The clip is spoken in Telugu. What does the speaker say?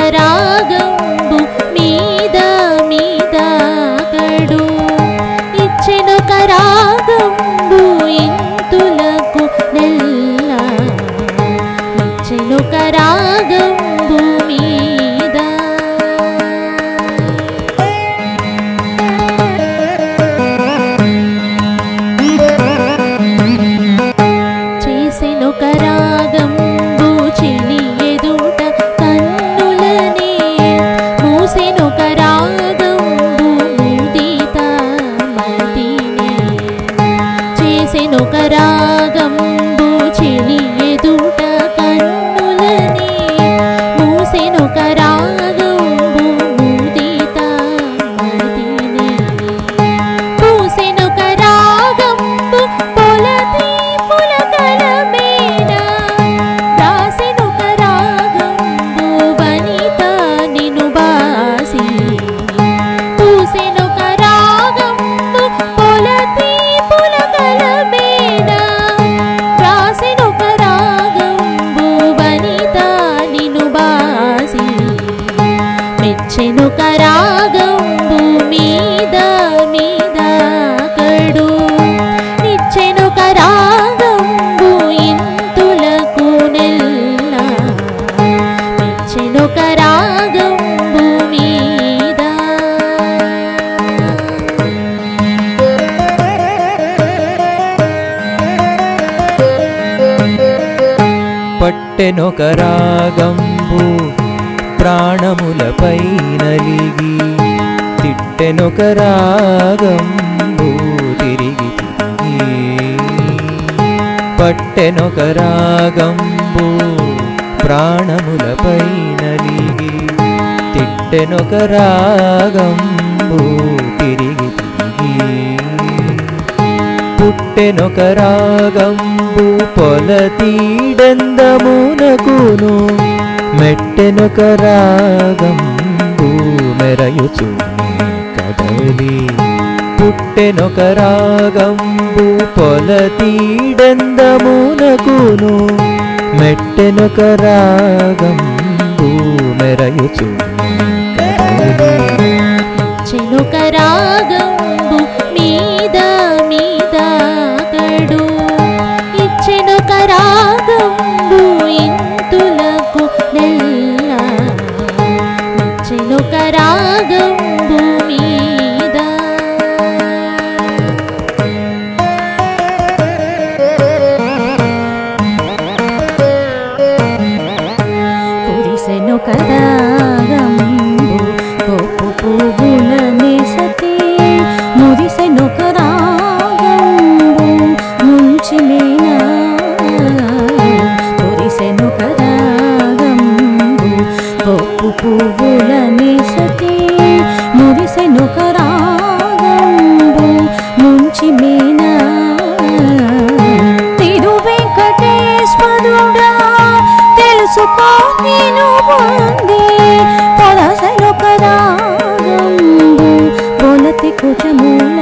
రాగంబు మీద మీద కడు ఇచ్చెనొక రాగంబు ఇంతులకు నెల్ల ఇచ్చెనొక రాగంబు మీద చేసెనొక రాగంబు చెలి ఎదుట కన్నులనే మూసెనొక రాగంబు ముదిత మతినే చేసెనొక రాగంబు చెలి ఎదుట కన్నులనే మూసెనొక రాగంబు ముదిత మతినే పూసెనొక రాగంబు పొలతి పులకల మేన రాసెనొక రాగంబు వనిత నిను బాసి పూసెనొక రాగంబు పొలతి పులకల మేన రాసెనొక రాగంబు వనిత నిను బాసి మెచ్చెనొక రాగంబు మీద మీద కడు నిచ్చెనొక రాగంబు ఇంతులకు నెల్ల మెచ్చెనొక రాగంబు మీద పట్టెనొక రాగంబు ప్రాణములపై నలిగి తిట్టెనొక రాగంబు తిరిగి తిరిగి పట్టెనొక రాగంబు ప్రాణములపై నలిగి తిట్టెనొక రాగంబు తిరిగి తిరిగి పుట్టెనొక రాగంబు పొలతీడెందమునకును మెట్టెనొక రాగంబు మెరయుచునే కదలి పుట్టెనొక రాగంబు పొలతీడెందమునకును మెట్టెనొక రాగంబు మెరయుచునే కదలి ఇచ్చెనొక రాగంబు మీద మీద కడు ఇచ్చెనొక రాగంబు ఇంతులకు నెల్ల ఇచ్చెనొక రాగంబు మీద కురిసెనొక రాగంబు గొప్పు పువ్వుల నిసతి మురిసెనొక రాగంబు ముంచి మేనా కురిసెనొక రాగంబు గొప్పు పువ్వుల నిసతి మురిసెనొక రాగంబు ముంచి మేనా తిరు వెంకటేశ్వరుడా తెలుసుకో నేను పొంది పొలసెనొక రాగంబు పొలతి కుచము